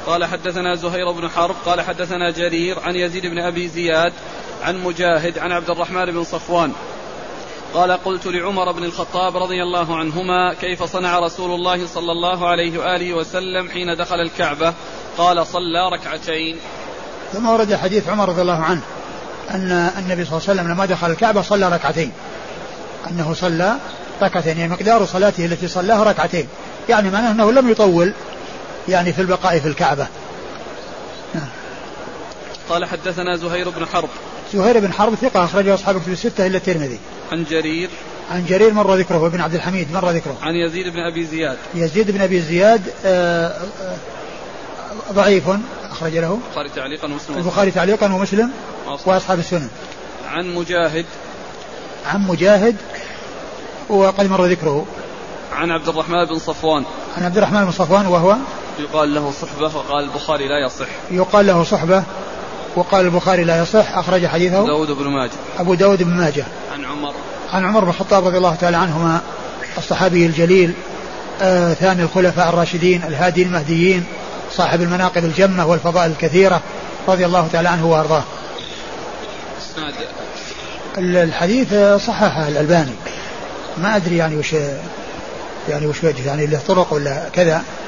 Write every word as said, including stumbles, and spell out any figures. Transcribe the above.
قال حدثنا زهير بن حرب قال حدثنا جرير عن يزيد بن أبي زياد عن مجاهد عن عبد الرحمن بن صفوان قال قلت لعمر بن الخطاب رضي الله عنهما كيف صنع رسول الله صلى الله عليه وآله وسلم حين دخل الكعبة؟ قال صلى ركعتين. ثم ورد حديث عمر رضي الله عنه أن النبي صلى الله عليه وسلم لما دخل الكعبة صلى ركعتين، أنه صلى ركعتين، يعني مقدار صلاته التي صلاها ركعتين، يعني معناه أنه لم يطول يعني في البقاء في الكعبة. قال حدثنا زهير بن حرب. زهير بن حرب ثقة أخرجه أصحاب الكتب الستة إلا الترمذي. عن جرير. عن جرير مر ذكره وابن عبد الحميد مر ذكره. عن يزيد بن أبي زياد. يزيد بن أبي زياد آآ آآ ضعيف أخرج له البخاري تعليقا ومسلم البخاري تعليقا ومسلم وأصحاب السنن. عن مجاهد. عن مجاهد وقد مر ذكره. عن عبد الرحمن بن صفوان. عن عبد الرحمن بن صفوان وهو يقال له صحبة وقال البخاري لا يصح. يقال له صحبة وقال البخاري لا يصح. أخرج حديثه داود بن ماجه. أبو داود بن ماجه. عن عمر. عن عمر بن الخطاب رضي الله تعالى عنهما الصحابي الجليل آه ثاني الخلفاء الراشدين الهادي المهديين صاحب المناقب الجمة والفضائل الكثيرة رضي الله تعالى عنه وأرضاه. الحديث صححه الألباني، ما أدري يعني وش يعني وش وجه يعني له طرق ولا كذا،